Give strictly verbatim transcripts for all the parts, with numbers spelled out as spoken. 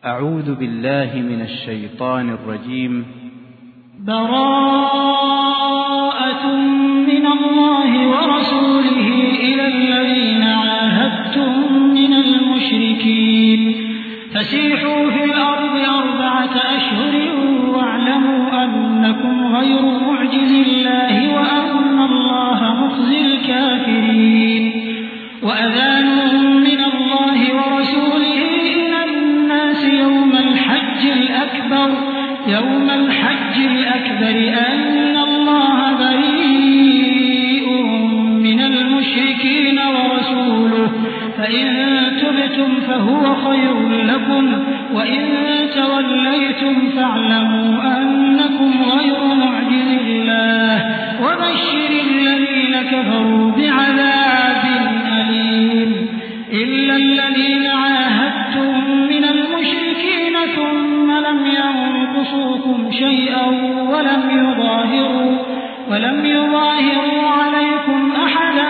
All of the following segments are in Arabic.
أعوذ بالله من الشيطان الرجيم. براءة من الله ورسوله إلى الذين عاهدتم من المشركين فسيحوا في الأرض أربعة أشهر واعلموا أنكم غير معجز الله وأن الله مخزي الكافرين. وأذان من الله ورسوله إلى الناس يوم الحج الأكبر يوم الحج الأكبر أن الله بريء من المشركين ورسوله فإن تبتم فهو خير لكم وإن توليتم فاعلموا أنكم غير معجز الله وبشر الذين كفروا بعذاب أليم. إلا الذين عاهدتم من المشركين ثم لم ينقصوكم شيئا ولم يظاهروا ولم يظاهروا عليكم أحدا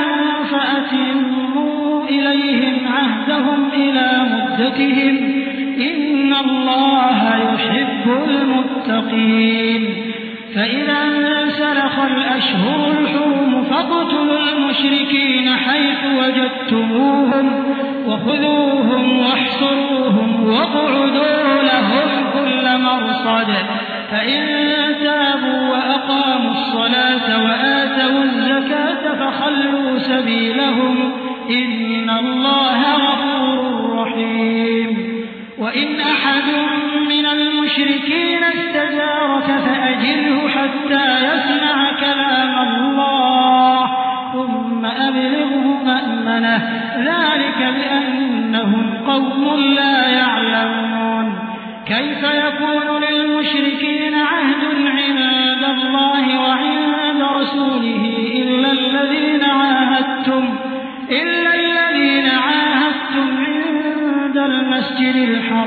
فأتموا إليهم عهدهم إلى مدتهم إن الله يحب المتقين. فإذا انسلخ الأشهر الحرم فاقتلوا المشركين حيث وجدتموهم وخذوهم واحصروهم واقعدوا لهم كل مرصد فإن تابوا وأقاموا الصلاة وآتوا الزكاة فخلوا سبيلهم إن الله غفور رحيم. وإن أحد من المشركين استجارك فأجره حتى يسمع كلام الله ثم أبلغه مأمنه ذلك بأنهم قوم لا يعلمون. كيف يكون للمشركين عهد عند الله وعند رسوله إلا الذين عاهدتم إلا الذين عاهدتم عند المسجد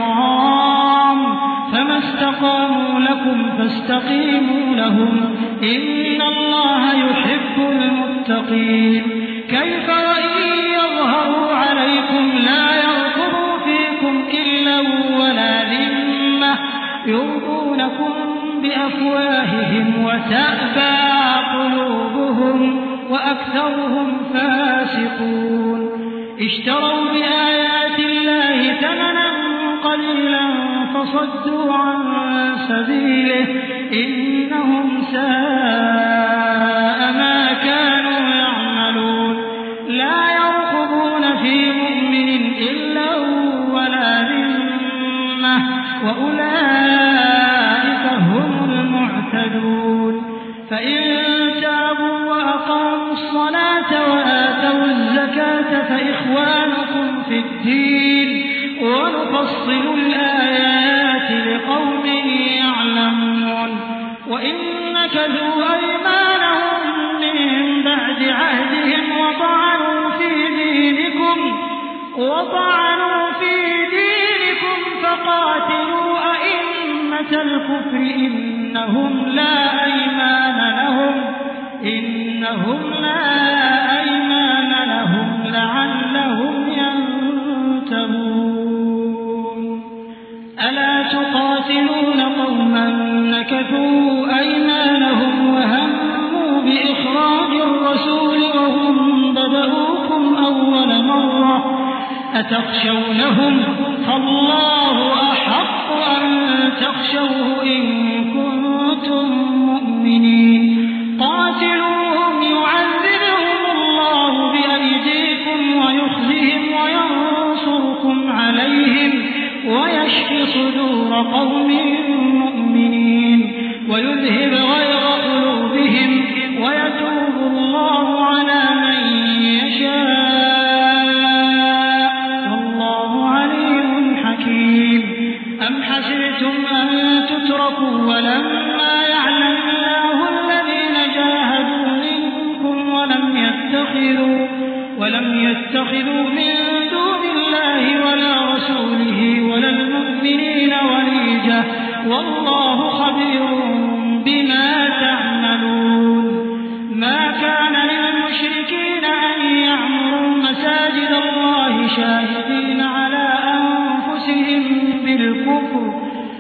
الحرام فما استقاموا لكم فاستقيموا لهم إن الله يحب المتقين. كيف وإن يظهروا عليكم لا يرقبوا فيكم إلا ولا ذمة يرضونكم بأفواههم وتأبى قلوبهم وأكثرهم فاسقون. اشتروا بآيات الله ثمنا قليلا فصدوا عن سبيله إنهم ساء ما كانوا يعملون. لا يرقبون في مؤمن إلا ولا ذمة وأولئك هم المعتدون. فإن تابوا وأقاموا الصلاة وآتوا الزكاة فإخوانكم في الدين ونفصل الآيات لقوم يعلمون. وإن نكثوا أيمانهم من بعد عهدهم وطعنوا في دينكم وطعنوا في دينكم فقاتلوا أئمة الكفر إنهم لا أيمان لهم إنهم لا أيمان لهم لعلهم ينتهون. ألا تقاتلون قوما نكثوا أيمانهم وهموا بإخراج الرسول وهم بدؤوكم أول مرة أتخشونهم فالله أحق أن تخشوه إن كنتم مؤمنين. قاتلوهم يعذبهم الله بأيديكم ويخزهم وينصركم عليهم ويشفي صدور قوم مؤمنين ويذهب غيظ قلوبهم ويتوب الله على من يشاء والله عليم حكيم. أم حسبتم أن تتركوا ولما يعلم الله الذين جاهدوا منكم ولم يتخذوا ولم يتخذوا من دون الله ولا رسوله ولا المؤمنين وليجة والله خبير بما تعملون. ما كان للمشركين أن يعمروا مساجد الله شاهدين على أنفسهم بالكفر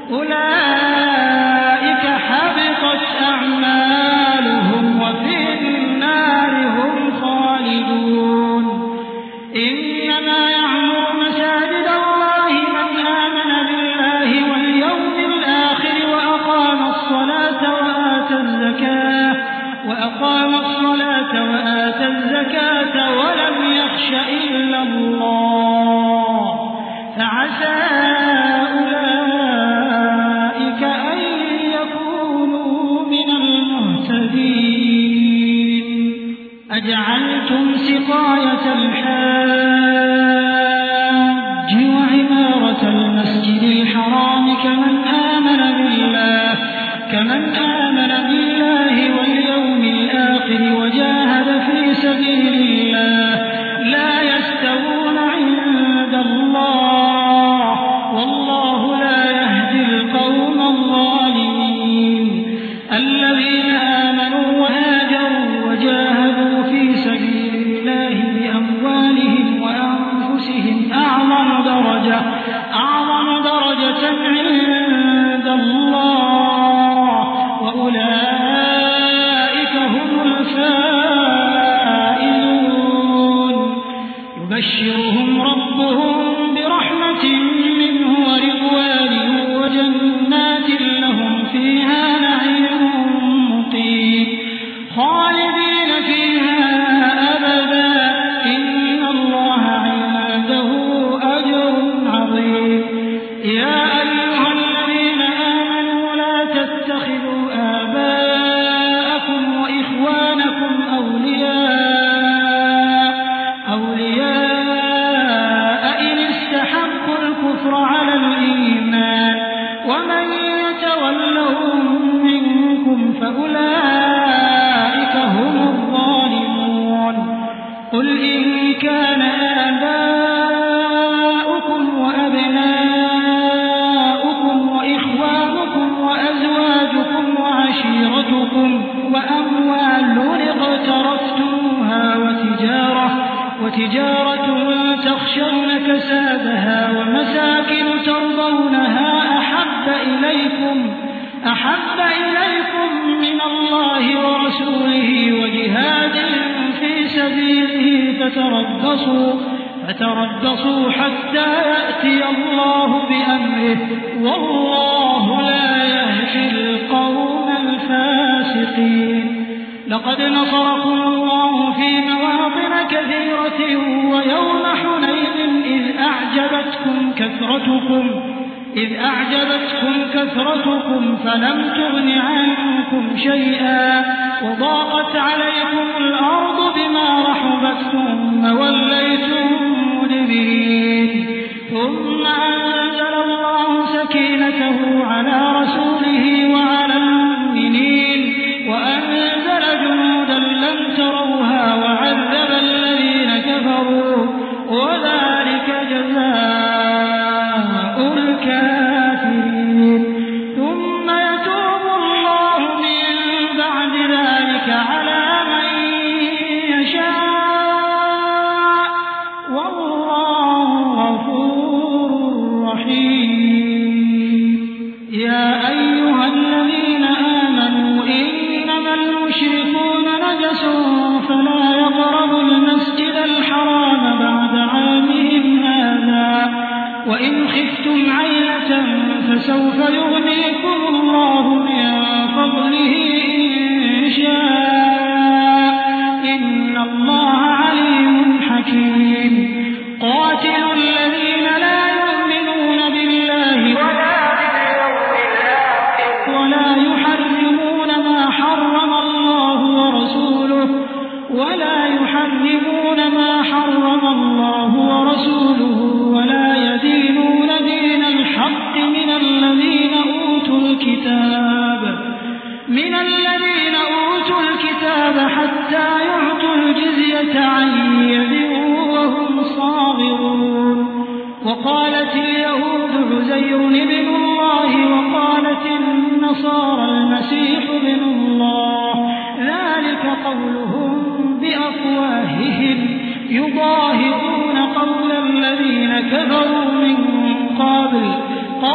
أولئك حبطت أعمالهم وفي النار هم خالدون إنما يعمر مساجد الله من آمن بالله واليوم الآخر وأقام الصلاة وآتى الزكاة وأقام الصلاة وآتى الزكاة ولم يخش إلا الله فعسى أولئك أن يكونوا من المهتدين أجعلتم سقاية الحاج وعمارة المسجد الحرام كمن آمن بالله كمن آمن بالله واليوم الآخر وجاهد في سبيل الله لا يستوون عند الله والله لا يهدي القوم الظالمين الذين آمنوا وهاجروا وجاهدوا في سبيل الله بأموالهم وأنفسهم أعظم درجة أعظم درجة عند الله وأولئك هم الفائزون يبشرهم ربهم برحمة منه ورضوان وجنات لهم فيها نعيم مقيم خالدين فيها أبدا إن الله عنده أجر عظيم يا أيها الذين آمنوا لا تتخذوا آباءكم وإخوانكم أولياء أولياء إن استحبوا الكفر على الإيمان ومن يتولهم منكم فأولئك هم الظالمون قل إن كان آباؤكم وأبناؤكم وإخوانكم وأزواجكم وعشيرتكم وأموال اقترفتموها وتجارة وتجارة تخشون كسادها ومساكن ترضونها أحب إليكم أحب إليكم من الله ورسوله وجهاد في سبيله فتربصوا فتربصوا حتى يأتي الله بأمره والله لا يهدي القوم الفاسقين لقد نصركم الله في مواطن كثيرة ويوم حنين إذ أعجبتكم كثرتكم إذ أعجبتكم كثرتكم فلم تغن عنكم شيئا وضاقت عليكم الأرض بما رحبت ثم وليتم مدبرين ثم أنزل الله سكينته على رسوله وعلى المؤمنين وأنزل جنودا لم تروها وعذب الذين كفروا وذلك جزاء الكافرين ثم يتوب الله من بعد ذلك على من يشاء والله غفور رحيم يا أيها الذين آمنوا إنما المشركون نجس فلا يقربوا المسجد الحرام بعد عامهم هذا وإن خفتم عيلة فسوف يغنيكم الله من فضله إن شاء إن الله عليم حكيم قاتلوا الذين لا يؤمنون بالله ولا يحرمون ما حرم الله ورسوله ولا يحرمون ما حرم الله ورسوله ولا يدينون دين الحق من الذين أوتوا الكتاب من الذين أوتوا الكتاب حتى يعطوا الجزية عن يد وهم صاغرون وقالت اليهود عزير ابن الله وقالت النصارى المسيح ابن الله ذلك قولهم بأفواههم يضاهئون قول الذين كفروا من قبل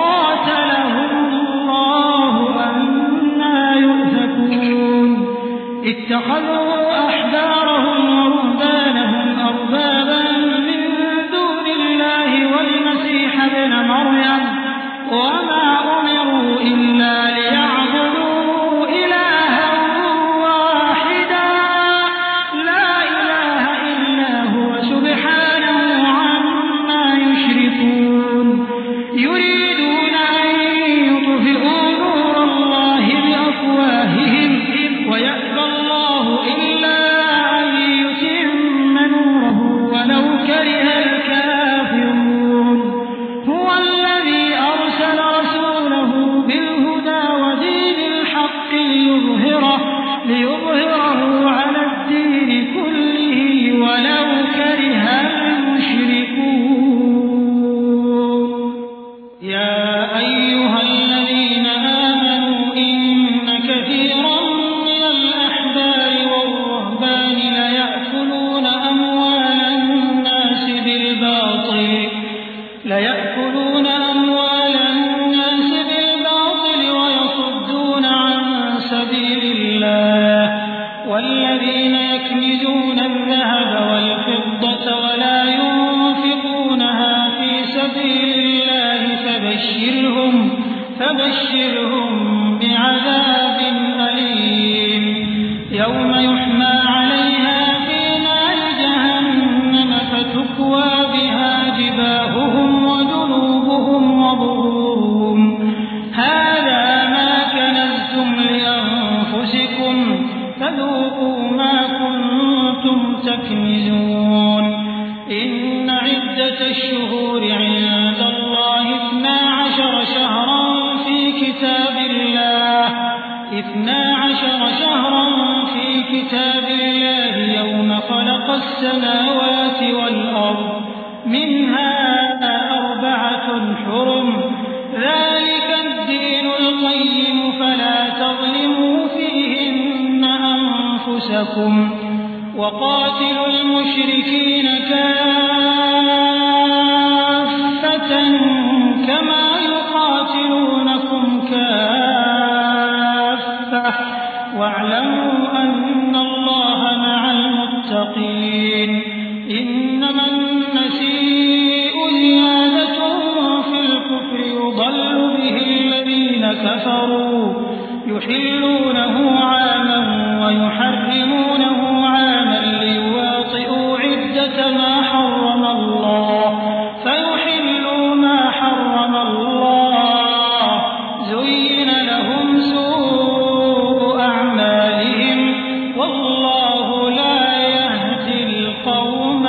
اتخذوا أحبارهم ورهبانهم أربابا من دون الله والمسيح ابن مريم وما أمروا إلا ليعبدوا إلها واحدا لا إله إلا هو سبحانه عما يشركون يريدون أن يطفئوا نور الله بأفواههم ويأبى الله إلا أن يتم نوره ولو كره الكافرون هو الذي أرسل رسوله بالهدى ودين الحق ليظهره, ليظهره على الدين كله ولو كره المشركون يا أيها الذين آمنوا إن كثيرا من الأحبار والرهبان ليأكلون أموال الناس بالباطل ليأكلون أموال الناس بالباطل ويصدون عن سبيل الله والذين يكنزون الذهب والفضة ولا ينفقونها في سبيل الله فبشرهم فبشرهم بعذاب أليم يوم يحمى عليها في نار جهنم فتكوى بها جباههم وجنوبهم وظهورهم هذا ما كنزتم لأنفسكم فذوقوا ما كنتم تكنزون إن عدة الشهور عند الله اثنا عشر شهرا في كتاب الله اثنا عشر شهرا في كتاب الله يوم خلق السماوات والأرض منها أربعة حرم ذلك الدين القيم فلا تظلموا فيهن أنفسكم وقاتلوا المشركين كافة كما يقاتلونكم كافة واعلموا أن الله مع المتقين إنما النسيء زيادة في الكفر يضل به الذين كفروا يحلونه عاما ويحرمونه عاما ليواطئوا عدة ما حرم الله فيحلوا ما حرم الله زين لهم سوء أعمالهم والله لا يهدي القوم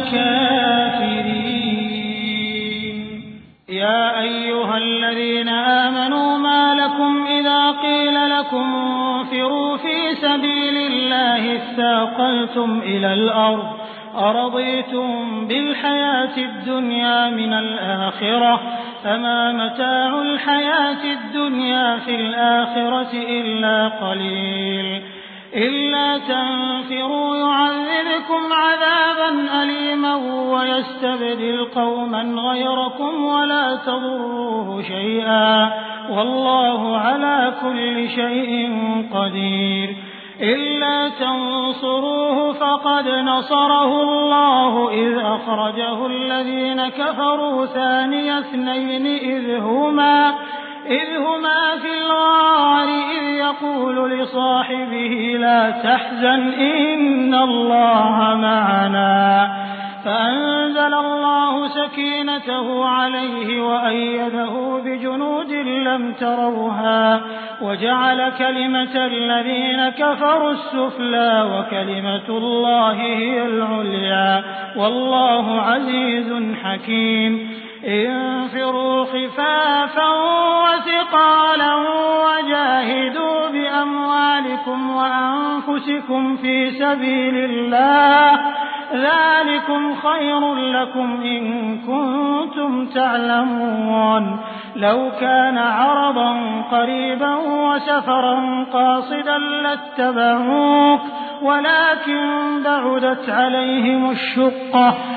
الكافرين يا أيها الذين آمنوا ما لكم إذا قيل لكم انفروا في سبيل الله اثاقلتم إلى الأرض أرضيتم بالحياة الدنيا من الآخرة فما متاع الحياة الدنيا في الآخرة إلا قليل إلا تنفروا يعذبكم عذابا أليما ويستبدل قوما غيركم ولا تضروه شيئا والله على كل شيء قدير إلا تنصروه فقد نصره الله إذ أخرجه الذين كفروا ثاني اثنين إذ هما إذ هما في الغار إذ يقول لصاحبه لا تحزن إن الله معنا فأنزل الله سكينته عليه وأيده بجنود لم تروها وجعل كلمة الذين كفروا السفلى وكلمة الله هي العليا والله عزيز حكيم انفروا خفافا وثقالا وجاهدوا بأموالكم وأنفسكم في سبيل الله ذلكم خير لكم إن كنتم تعلمون لو كان عرضا قريبا وسفرا قاصدا لاتبعوك ولكن بعدت عليهم الشقة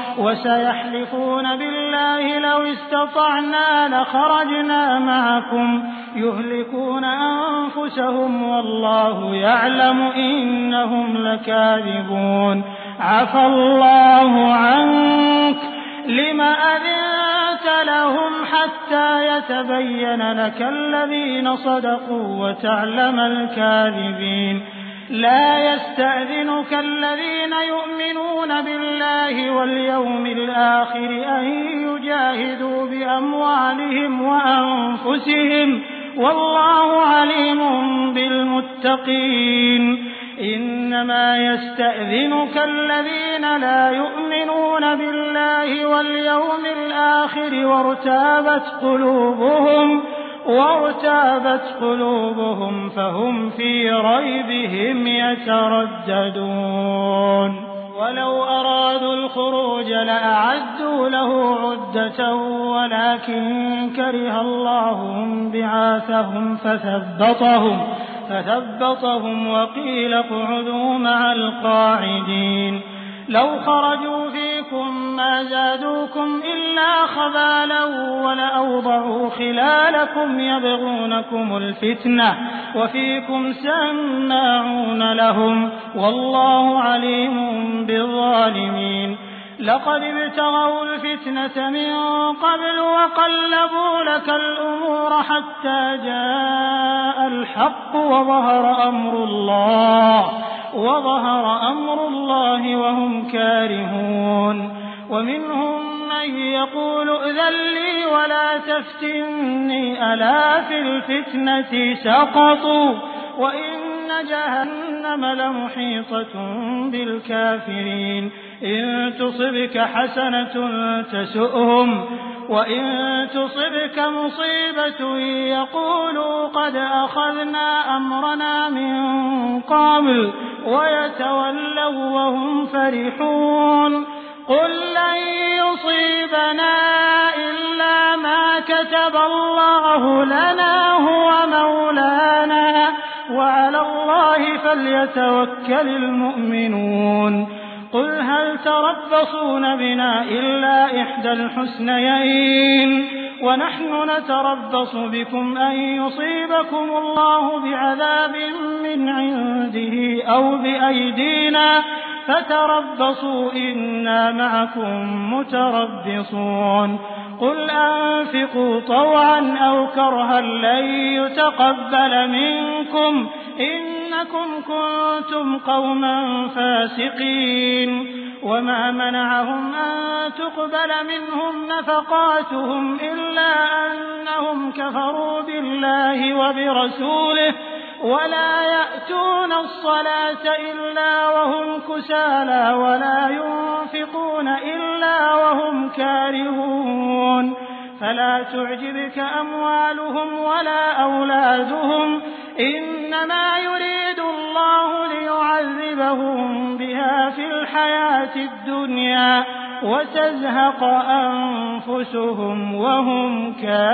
وسيحلفون بالله لو استطعنا لخرجنا معكم يهلكون أنفسهم والله يعلم إنهم لكاذبون عفى الله عنك لم أذنت لهم حتى يتبين لك الذين صدقوا وتعلم الكاذبين لا يستأذنك الذين يؤمنون بالله واليوم الآخر أن يجاهدوا بأموالهم وأنفسهم والله عليم بالمتقين إنما يستأذنك الذين لا يؤمنون بالله واليوم الآخر وارتابت قلوبهم وارتابت قلوبهم فهم في ريبهم يترددون ولو أرادوا الخروج لأعدوا له عدة ولكن كره الله بعاثهم فثبطهم فثبطهم وقيل اقعدوا مع القاعدين لو خرجوا فيكم ما زادوكم إلا خبالا ولأوضعوا خلالكم يبغونكم الفتنة وفيكم سماعون لهم والله عليم بالظالمين لقد ابتغوا الفتنة من قبل وقلبوا لك الأمور حتى جاء الحق وظهر أمر الله وظهر أمر الله وهم كارهون ومنهم من يقول ائذن لي ولا تفتني ألا في الفتنة سقطوا وإن جهنم لمحيطة بالكافرين إن تصبك حسنة تسؤهم وإن تصبك مصيبة يقولوا قد أخذنا أمرنا من قبل ويتولوا وهم فرحون قل لن يصيبنا إلا ما كتب الله لنا هو مولانا وعلى الله فليتوكل المؤمنون قل هل تربصون بنا إلا إحدى الحسنيين ونحن نتربص بكم أن يصيبكم الله بعذاب من عنده أو بأيدينا فتربصوا إنا معكم متربصون قل أنفقوا طوعا أو كرها لن يتقبل منكم إنكم كنتم قوما فاسقين وما منعهم أن تقبل منهم نفقاتهم إلا أنهم كفروا بالله وبرسوله ولا يأتون الصلاة إلا وهم كسالى ولا ينفقون إلا وهم كارهون فلا تعجبك أموالهم ولا أولادهم إنما يريد الله ليعذبهم بها في الحياة الدنيا وتزهق أنفسهم وهم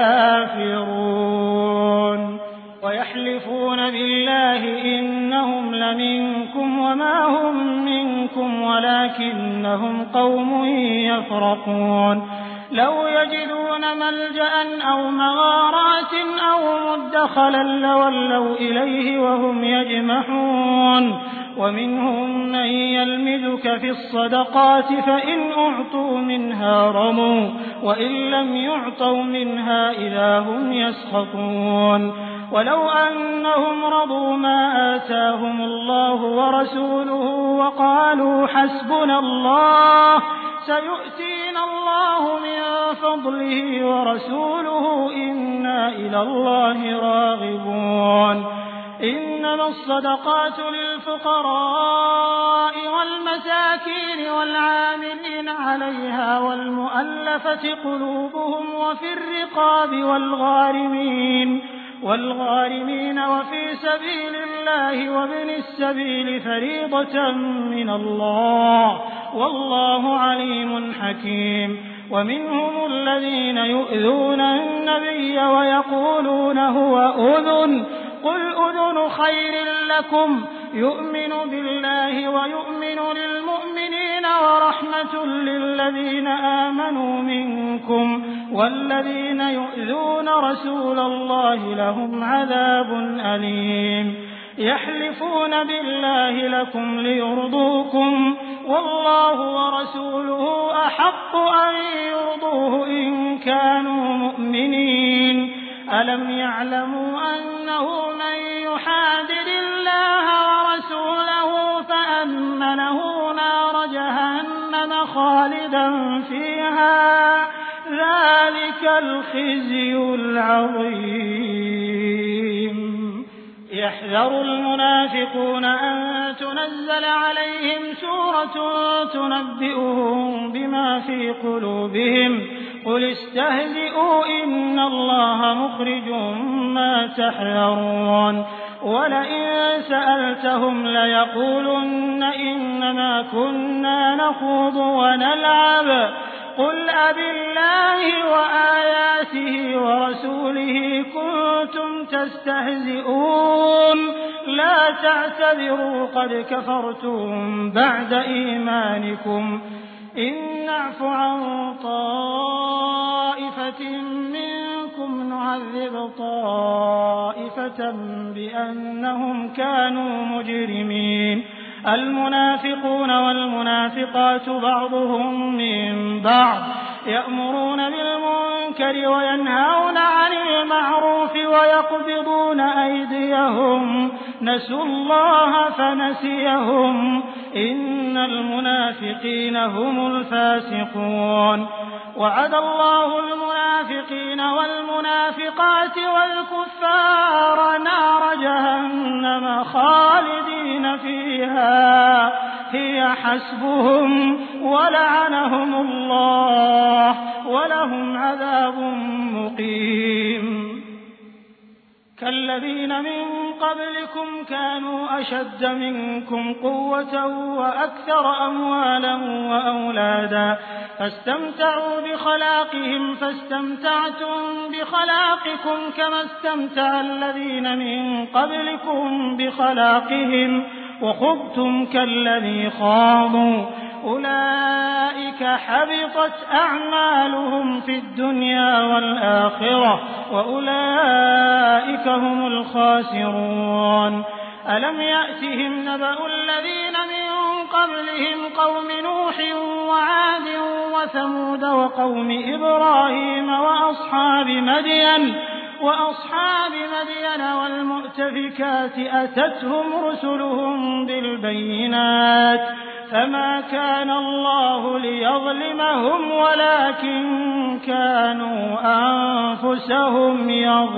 كافرون ويحلفون بالله إنهم لمنكم وما هم منكم ولكنهم قوم يفرقون لو يجدون ملجأ أو مغارات أو مدخلا لولوا إليه وهم يجمحون ومنهم من يلمزك في الصدقات فإن أعطوا منها رموا وإن لم يعطوا منها إذا هم يسخطون ولو أنهم رضوا ما آتاهم الله ورسوله وقالوا حسبنا الله سيؤتينا الله من فضله ورسوله إنا إلى الله راغبون إنما الصدقات للفقراء والمساكين والعاملين عليها والمؤلفة قلوبهم وفي الرقاب والغارمين والغارمين وفي سبيل الله وابن السبيل فريضة من الله والله عليم حكيم ومنهم الذين يؤذون النبي ويقولون هو أذن قل أذن خير لكم يؤمن بالله ويؤمن للمؤمنين ورحمة للذين آمنوا منكم والذين يؤذون رسول الله لهم عذاب أليم يحلفون بالله لكم ليرضوكم والله ورسوله أحق أن يرضوه إن كانوا مؤمنين ألم يعلموا أنه من يحادد الله ورسوله فأن له نار جهنم خالدا فيها ذلك الخزي العظيم يحذر المنافقون أن تنزل عليهم سورة تنبئهم بما في قلوبهم قل استهزئوا إن الله مخرج ما تحذرون ولئن سألتهم ليقولن إنما كنا نخوض ونلعب قل أبالله وآياته ورسوله كنتم تستهزئون لا تعتذروا قد كفرتم بعد إيمانكم إن نعف عن طائفة منكم نعذب طائفة بأنهم كانوا مجرمين المنافقون والمنافقات بعضهم من بعض يأمرون بالمنكر وينهون عن المعروف ويقبضون أيديهم نسوا الله فنسيهم إن المنافقين هم الفاسقون وعد الله المنافقين والمنافقات والكفار نار جهنم خالدين فيها هي حسبهم ولعنهم الله ولهم عذاب مقيم كالذين من قبلكم كانوا أشد منكم قوة وأكثر أموالا وأولادا فاستمتعوا بخلاقهم فاستمتعتم بخلاقكم كما استمتع الذين من قبلكم بخلاقهم وخضتم كالذي خاضوا أولئك حبطت أعمالهم في الدنيا والآخرة وأولئك هم الخاسرون ألم يأتهم نبأ الذين من قبلهم قوم نوح وعاد وثمود وقوم إبراهيم وأصحاب مدين وأصحاب مدين والمؤتفكات أتتهم رسلهم بالبينات فما كان الله ليظلمهم ولكن كانوا أنفسهم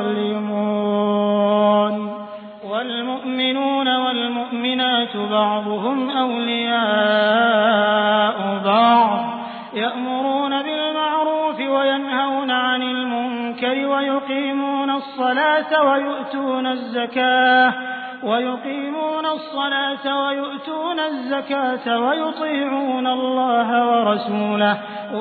يظلمون والمؤمنون والمؤمنات بعضهم أولياء بعض يأمرون بالمعروف وينهون عن المنكر ويقيمون الصلاة ويؤتون الزكاة ويقيمون الصلاة ويؤتون الزكاة ويطيعون الله ورسوله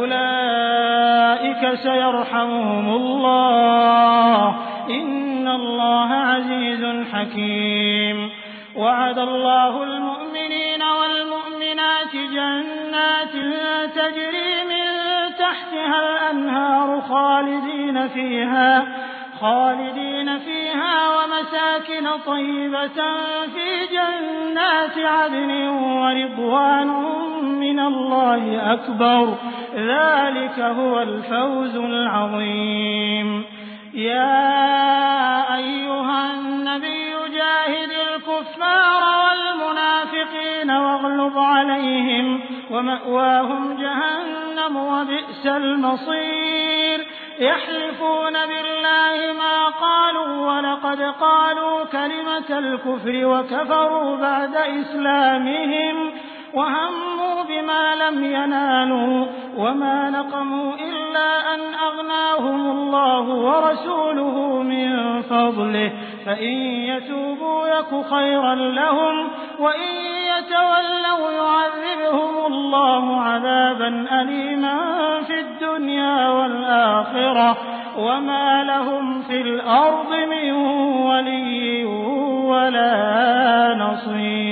أولئك سيرحمهم الله إن الله عزيز حكيم وعد الله المؤمنين والمؤمنات جنات تجري من تحتها الأنهار خالدين فيها خالدين فيها ومساكن طيبة في جنات عدن ورضوان من الله أكبر ذلك هو الفوز العظيم يا أيها النبي جاهد الكفار والمنافقين واغلظ عليهم ومأواهم جهنم وبئس المصير يحلفون بالله ما قالوا ولقد قالوا كلمة الكفر وكفروا بعد إسلامهم وهموا بما لم ينالوا وما نقموا إلا أن أغناهم الله ورسوله من فضله فإن يتوبوا يك خيرا لهم وإن يتولوا يعذبهم الله عذابا أليما في الدنيا والآخرة وما لهم في الأرض من ولي ولا نصير.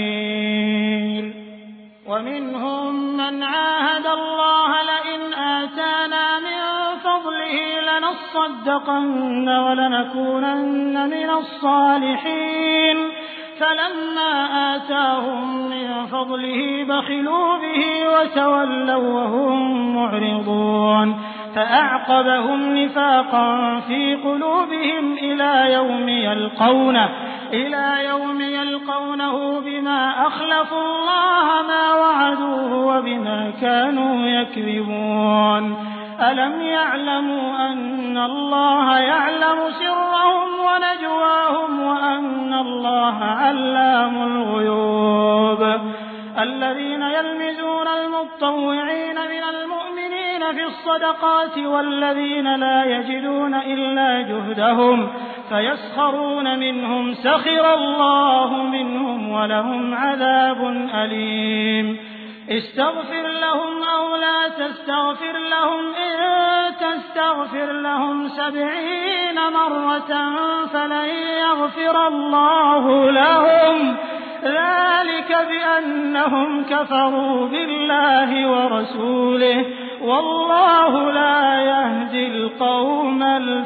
ممن عاهد الله لئن آتانا من فضله لنصدقن ولنكونن من الصالحين فلما آتاهم من فضله بخلوا به وتولوا وهم معرضون فأعقبهم نفاقا في قلوبهم إلى يوم يلقونه إلى يوم يلقونه بما أخلفوا الله ما وعدوه وبما كانوا يكذبون ألم يعلموا أن الله يعلم سرهم ونجواهم وأن الله علام الغيوب الذين يلمزون المتطوعين من المؤمنين في الصدقات والذين لا يجدون إلا جهدهم فيسخرون منهم سخر الله منهم ولهم عذاب أليم استغفر لهم أو لا تستغفر لهم إن تستغفر لهم سبعين مرة فلن يغفر الله لهم ذلك بأنهم كفروا بالله ورسوله والله لا يهدي القوم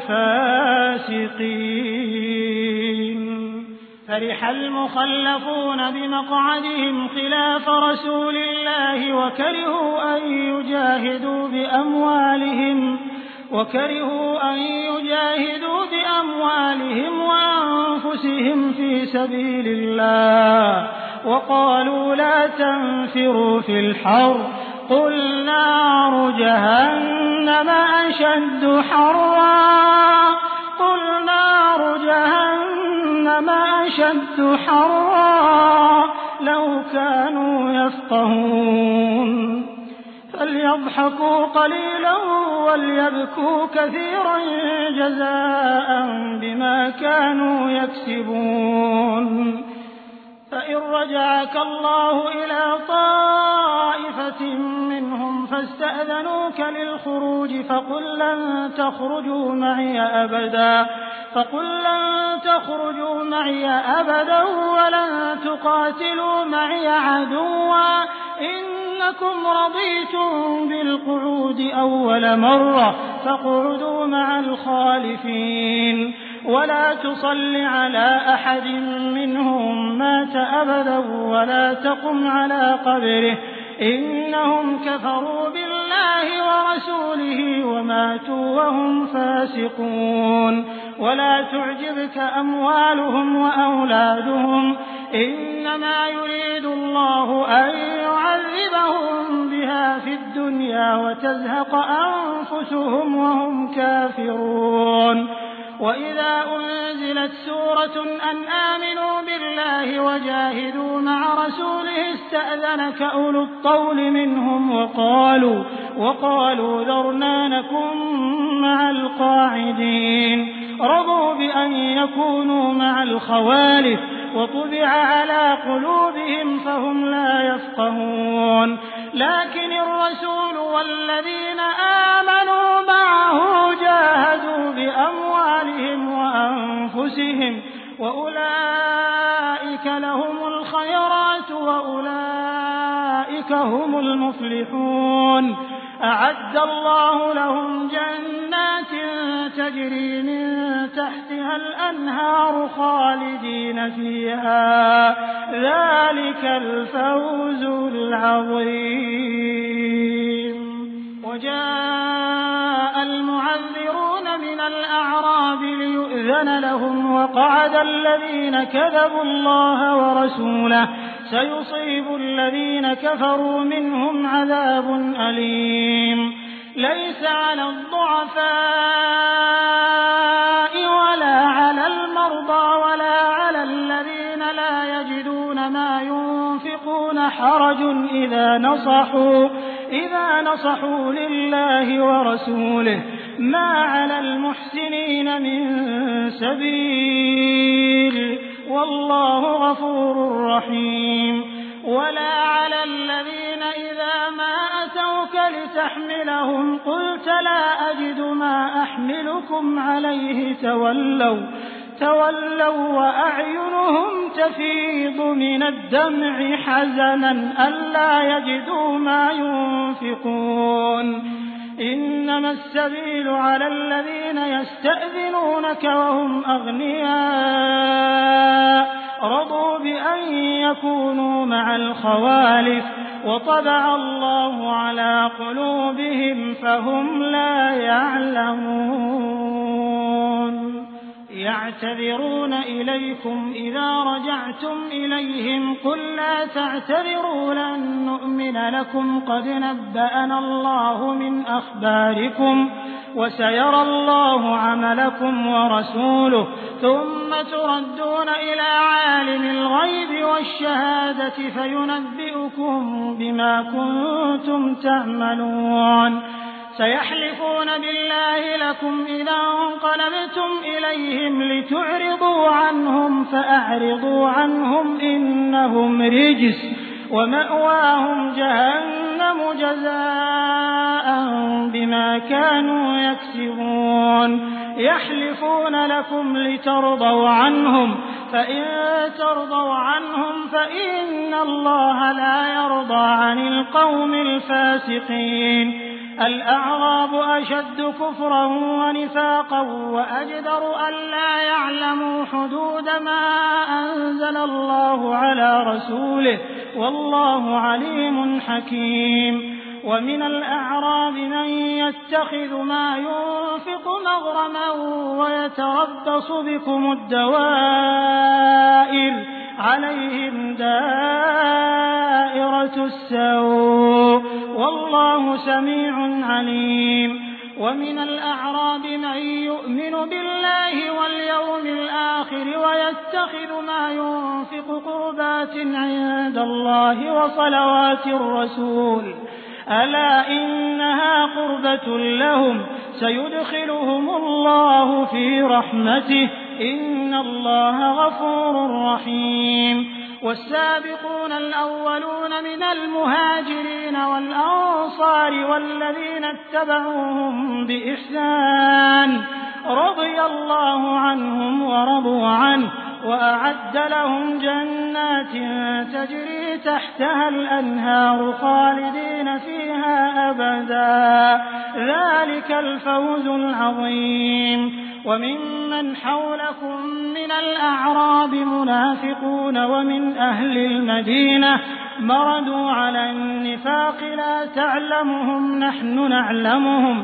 الفاسقين فرح المخلفون بمقعدهم خلاف رسول الله وكرهوا أن يجاهدوا بأموالهم وكرهوا أن يجاهدوا بأموالهم وأنفسهم في سبيل الله وقالوا لا تنفروا في الحر قل نار جهنم أشد حرا قل نار جهنم أشد حرا لو كانوا يفقهون فليضحكوا قليلا وليبكوا كثيرا جزاء بما كانوا يكسبون فإن رجعك الله إلى طائفة منهم فاستأذنوك للخروج فقل لن تخرجوا معي أبدا فقل لن تخرجوا معي أبدا ولن تقاتلوا معي عدوا إنكم رضيتم بالقعود أول مرة فاقعدوا مع الخالفين ولا تصل على أحد منهم مات أبدا ولا تقم على قبره إنهم كفروا بالله ورسوله وماتوا وهم فاسقون ولا تعجبك أموالهم وأولادهم إنما يريد الله أن يعذبهم بها في الدنيا وتزهق أنفسهم وهم كافرون وإذا أنزلت سورة أن آمنوا بالله وجاهدوا مع رسوله استأذنك أولو الطول منهم وقالوا وقالوا ذرنا نكن مع القاعدين رضوا بأن يكونوا مع الخوالف وطبع على قلوبهم فهم لا يفقهون لكن الرسول والذين آمنوا معه جاهدوا بأموالهم وأنفسهم وأولئك لهم الخيرات وأولئك هم المفلحون أعد الله لهم جنات تجري من تحتها الأنهار خالدين فيها ذلك الفوز العظيم وجاء المعذرون من الأعراب ليؤذن لهم وقعد الذين كذبوا الله ورسوله سيصيب الذين كفروا منهم عذاب أليم ليس على الضعفاء ولا على المرضى ولا على الذين لا يجدون ما ينفقون حرج إذا نصحوا إذا نصحوا لله ورسوله ما على المحسنين من سبيل والله غفور رحيم ولا على الذين إذا ما أتوك لتحملهم قلت لا أجد ما أحملكم عليه تولوا تولوا وأعينهم تفيض من الدمع حزنا ألا يجدوا ما ينفقون إنما السبيل على الذين يستأذنونك وهم أغنياء رضوا بأن يكونوا مع الخوالف وطبع الله على قلوبهم فهم لا يعلمون يعتذرون إليكم إذا رجعتم إليهم قل لا تعتذروا لن نؤمن لكم قد نبأنا الله من أخباركم وسيرى الله عملكم ورسوله ثم تردون إلى عالم الغيب والشهادة فينبئكم بما كنتم تعملون سيحلفون بالله لكم إذا انقلبتم إليهم لتعرضوا عنهم فأعرضوا عنهم إنهم رجس ومأواهم جهنم جزاء بما كانوا يكسبون يحلفون لكم لترضوا عنهم فإن ترضوا عنهم فإن الله لا يرضى عن القوم الفاسقين الأعراب أشد كفرا ونفاقا وأجدر ألا يعلموا حدود ما أنزل الله على رسوله والله عليم حكيم ومن الأعراب من يتخذ ما ينفق مغرما ويتربص بكم الدوائر عليهم دائرة السوء والله سميع عليم ومن الأعراب من يؤمن بالله واليوم الآخر ويتخذ ما ينفق قربات عند الله وصلوات الرسول ألا إنها قربة لهم سيدخلهم الله في رحمته إن الله غفور رحيم والسابقون الأولون من المهاجرين والأنصار والذين اتبعوهم بإحسان رضي الله عنهم ورضوا عنه وأعد لهم جنات تجري تحتها الأنهار خالدين فيها أبدا ذلك الفوز العظيم وممن حولكم من الأعراب منافقون ومن أهل المدينة مردوا على النفاق لا تعلمهم نحن نعلمهم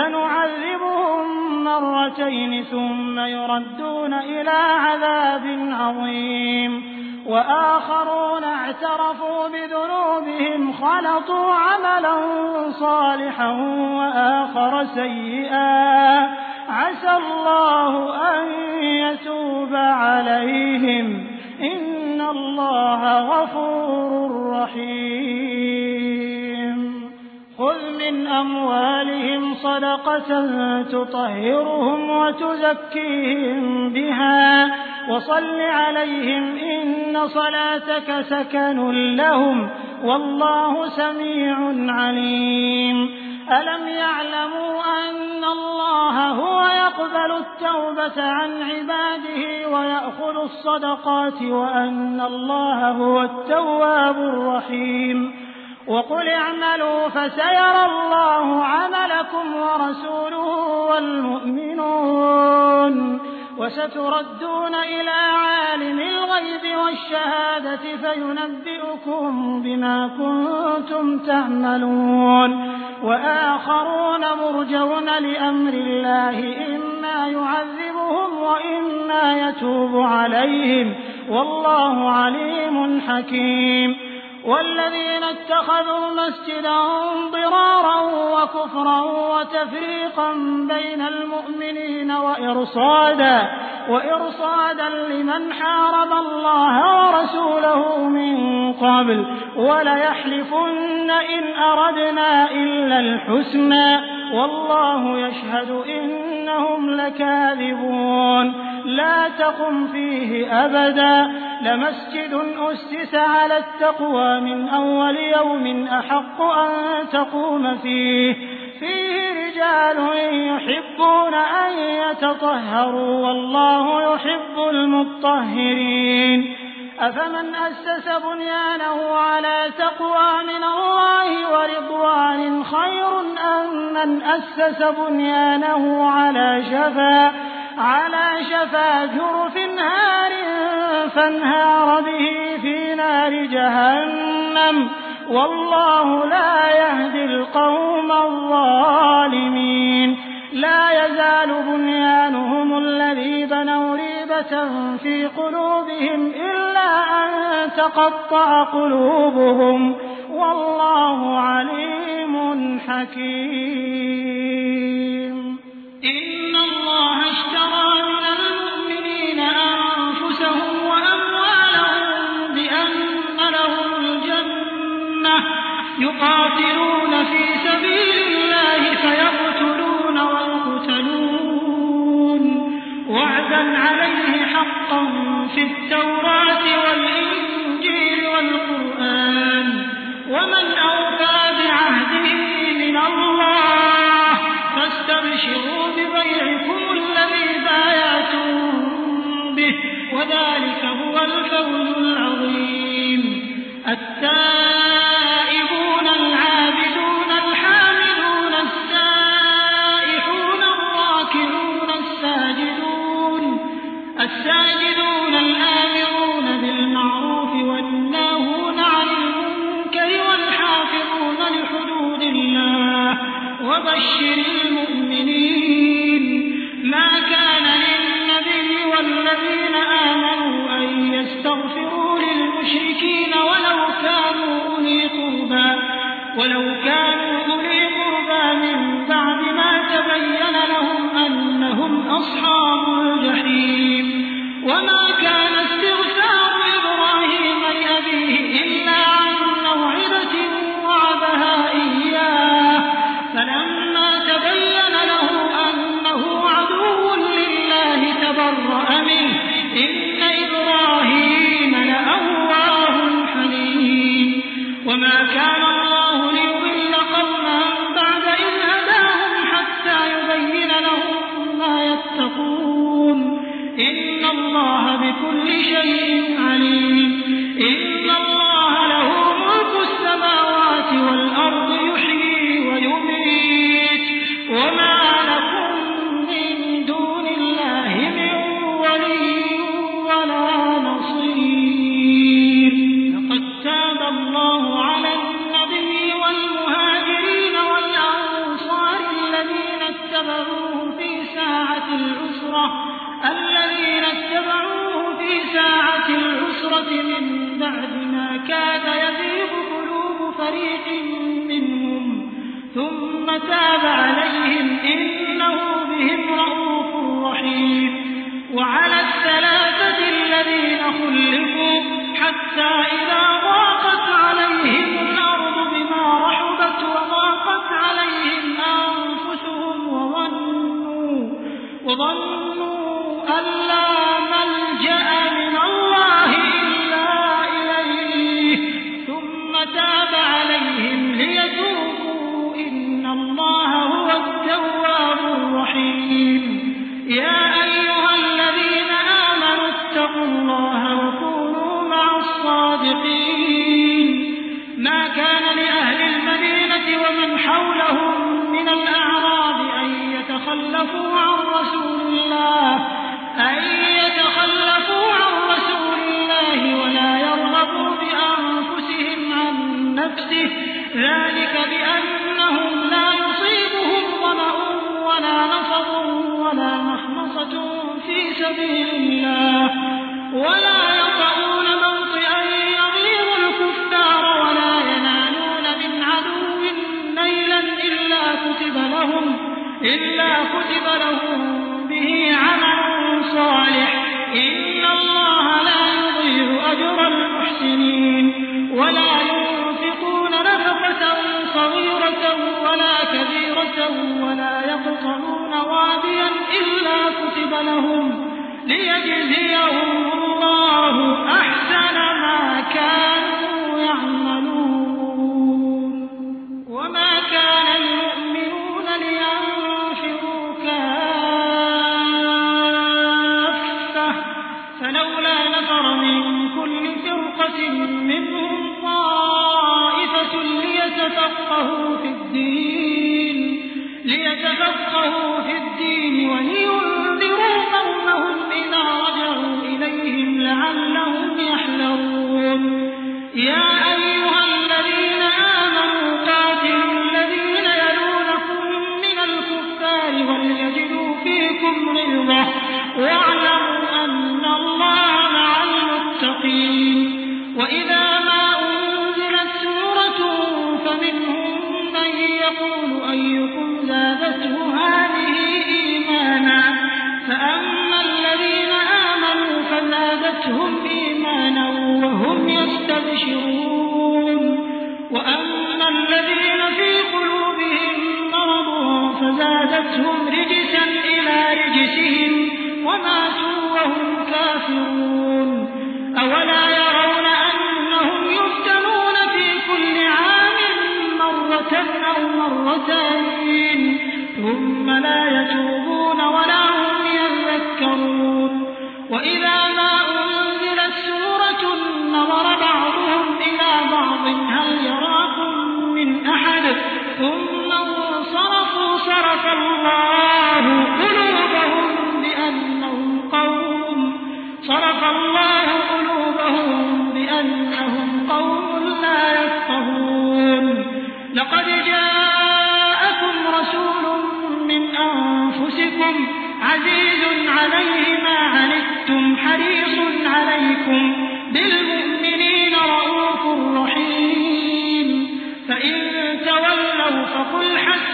سنعذبهم مرتين ثم يردون إلى عذاب عظيم وآخرون اعترفوا بذنوبهم خلطوا عملا صالحا وآخر سيئا عسى الله أن يتوب عليهم إن الله غفور رحيم خذ من أموالهم صدقة تطهرهم وتزكيهم بها وصل عليهم إن صلاتك سكن لهم والله سميع عليم ألم يعلموا أن الله هو يقبل التوبة عن عباده ويأخذ الصدقات وأن الله هو التواب الرحيم وقل اعملوا فسيرى الله عملكم ورسوله والمؤمنون وستردون إلى عالم الغيب والشهادة فينبئكم بما كنتم تعملون وآخرون مرجون لأمر الله إما يعذبهم وإما يتوب عليهم والله عليم حكيم والذين اتخذوا مسجدا ضرارا وكفرا وتفريقا بين المؤمنين وإرصادا وإرصادا لمن حارب الله ورسوله من قبل وليحلفن إن أردنا إلا الحسنى والله يشهد إنهم لكاذبون لا تقم فيه أبدا لمسجد أسس على التقوى من أول يوم أحق أن تقوم فيه فيه رجال يحبون أن يتطهروا والله يحب المطهرين أفمن أسس بنيانه على تقوى من الله ورضوان خير أم من أسس بنيانه على شفا على شفا جرف هار فانهار به في نار جهنم والله لا يهدي القوم الظالمين. لا يزال بنيانهم الذي بنوا ريبة في قلوبهم إلا أن تقطع قلوبهم والله عليم حكيم. إن الله اشترى من المؤمنين أنفسهم وأموالهم بأن لهم الجنة يقاتلون في سبيل الله فيقتلون ويقتلون وعدا عليه حقا في التوراة والإنجيل والقرآن ومن أوفى بعهده من الله فاستبشروا ببيعكم الذي بايعتم به وذلك هو الفوز العظيم. التائبون العابدون الحامدون السائحون الراكعون الساجدون الساجدون الآمرون بالمعروف والناهون عن المنكر والحافظون لحدود الله وبشر المؤمنين. ما كان للنبي والذين آمنوا أن يستغفروا للمشركين ولو كانوا أولي قربى ولو كانوا أولي قربى من بعد ما تبين لهم أنهم أصحاب الجحيم. وما كان استغفار إبراهيم لأبيه إلا عن موعدة وعدها إياه فلما تبين له أنه عدو لله تبرأ منه إن إبراهيم لأواه حليم. وما كان الله ليضل قوما بعد إذ هداهم حتى يبين لهم ما يتقون إن الله بكل شيء عليم. إن الله له ملك السماوات والأرض يحيي ويميت وما لكم من دون الله من ولي ولا نصير. لقد تاب الله على النبي والمهاجرين والأنصار الذين اتبعوه في ساعة العسرة الذين اتبعوه في ساعة العسرة من بعد ما كاد يزيغ قلوب فريق منهم ثم تاب عليهم إنه بهم رءوف رحيم. وعلى الثلاثة الذين خلفوا حتى إذا ضاقت عليهم الأرض بما رحبت وضاقت عليهم أنفسهم وظنوا وظنوا أن لا ملجأ من الله إلا إليه ثم تاب عليهم ليتوبوا إن الله هو التواب الرحيم. يا أيها الذين آمنوا اتقوا الله وكونوا مع الصادقين. ما كان لأهل المدينة ومن حولهم من الأعراب أن يتخلفوا عن رسول الله أن يتخلفوا عن رسول الله ولا يرغبوا بأنفسهم عن نفسه ذلك بأنهم لا يصيبهم ظمأ ولا نصب ولا مخمصة في سبيل الله ولا يطعون موطئا يغيظ الكفار ولا ينالون من عدو نيلا إلا كتب لهم إلا كتب لهم به عمل صالح إن الله لا يضيع أجر المحسنين. ولا ينفقون نفقة صغيرة ولا كبيرة ولا يقطعون واديا إلا كتب لهم ليجزيهم الله أحسن ما كانوا يعملون. وما كان المؤمنون لينفروا كافة فلولا نفر من كل فرقة منهم طائفة ليتفقهوا في الدين ليتفقهوا في الدين ولينذروا قومهم إذا رجعوا إليهم لعلهم يحذرون. يا أيها الذين آمنوا قاتلوا الذين يلونكم من الكفار وليجدوا فيكم غلظة واعلموا أن الله مع المتقين. وإذا ما أنزلت سورة فمنهم من يقول أيكم زادته هذه إيمانا فأما الذين آمنوا فزادتهم إيمانا وهم يستبشرون وأما الذين في قلوبهم مرض فزادتهم رجسا إلى رجسهم وماتوا وهم كافرون. أولا يرون أنهم يفتنون في كل عام مرة أو مرتين ثم لا يتوبون ولا هم يذكرون. وإذا ما أنزلت سورة نظر بعضهم إلى بعض هل يراكم من أحد ثم انصرفوا صرف الله قلوبهم بأنهم قوم صرف الله قلوبهم بأنهم قوم لا يفقهون. لقد جاءكم رسول من أنفسكم عزيز عليه ما عنتم حريص عليكم بالمؤمنين رءوف رحيم. فإن تولوا فقل حسبي